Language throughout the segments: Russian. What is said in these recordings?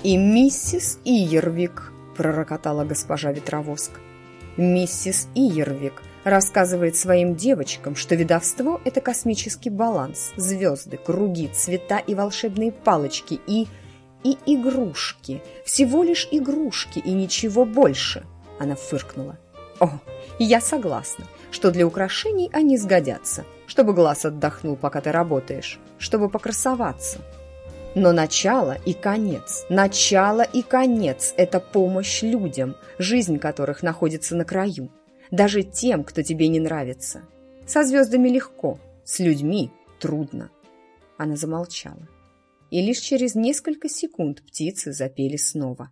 «И миссис Иервик», – пророкотала госпожа Ветровоск. «Миссис Иервик рассказывает своим девочкам, что ведовство – это космический баланс, звезды, круги, цвета и волшебные палочки, и игрушки, всего лишь игрушки и ничего больше». Она фыркнула. «О, я согласна, что для украшений они сгодятся, чтобы глаз отдохнул, пока ты работаешь, чтобы покрасоваться. Но начало и конец – это помощь людям, жизнь которых находится на краю, даже тем, кто тебе не нравится. Со звездами легко, с людьми трудно». Она замолчала, и лишь через несколько секунд птицы запели снова.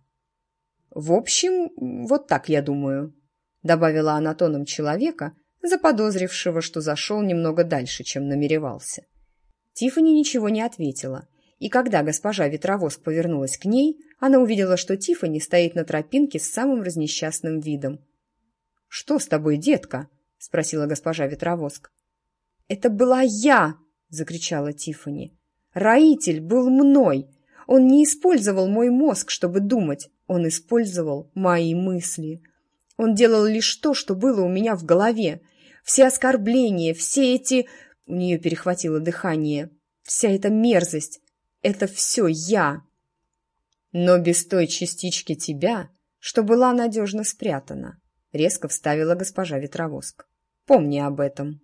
«В общем, вот так я думаю», – добавила она тоном человека, заподозрившего, что зашел немного дальше, чем намеревался. Тиффани ничего не ответила, и когда госпожа Ветровоск повернулась к ней, она увидела, что Тиффани стоит на тропинке с самым разнесчастным видом. «Что с тобой, детка?» – спросила госпожа Ветровоск. «Это была я!» – закричала Тиффани. «Роитель был мной! Он не использовал мой мозг, чтобы думать, он использовал мои мысли. Он делал лишь то, что было у меня в голове. Все оскорбления, все эти...» У нее перехватило дыхание. «Вся эта мерзость. Это все я. Но без той частички тебя, что была надежно спрятана», — резко вставила госпожа Ветровоск. «Помни об этом».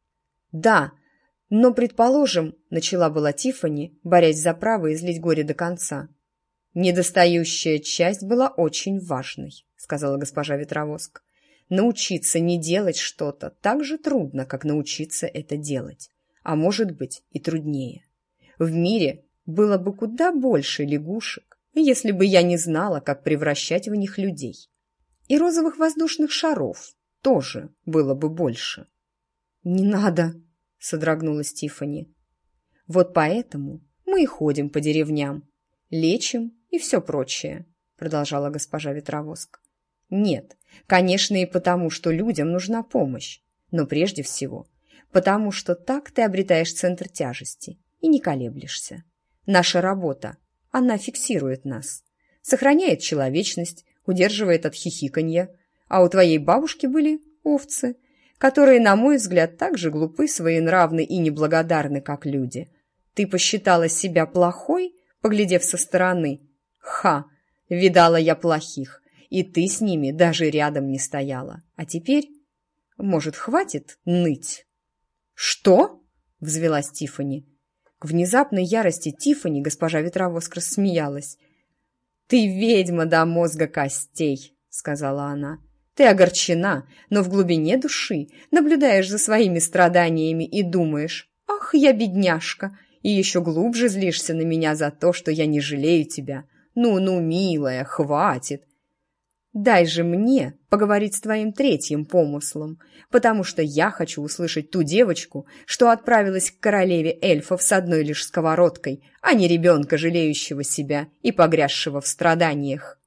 «Да, но, предположим, — начала была Тиффани, борясь за право излить горе до конца. «Недостающая часть была очень важной», — сказала госпожа Ветровоск. «Научиться не делать что-то так же трудно, как научиться это делать, а может быть и труднее. В мире было бы куда больше лягушек, если бы я не знала, как превращать в них людей. И розовых воздушных шаров тоже было бы больше». «Не надо!» — содрогнулась Тиффани. «Вот поэтому мы и ходим по деревням, лечим и все прочее», — продолжала госпожа Ветровоск. «Нет, конечно, и потому, что людям нужна помощь, но прежде всего потому, что так ты обретаешь центр тяжести и не колеблешься. Наша работа, она фиксирует нас, сохраняет человечность, удерживает от хихиканья, а у твоей бабушки были овцы, которые, на мой взгляд, так же глупы, своенравны и неблагодарны, как люди. Ты посчитала себя плохой, поглядев со стороны? Ха! Видала я плохих, и ты с ними даже рядом не стояла. А теперь, может, хватит ныть?» «Что?» — взвилась Тиффани. К внезапной ярости Тиффани госпожа Ветровоск рассмеялась. «Ты ведьма до мозга костей», — сказала она. «Ты огорчена, но в глубине души наблюдаешь за своими страданиями и думаешь: ах, я бедняжка, и еще глубже злишься на меня за то, что я не жалею тебя. Ну, милая, хватит. Дай же мне поговорить с твоим третьим помыслом, потому что я хочу услышать ту девочку, что отправилась к королеве эльфов с одной лишь сковородкой, а не ребенка, жалеющего себя и погрязшего в страданиях».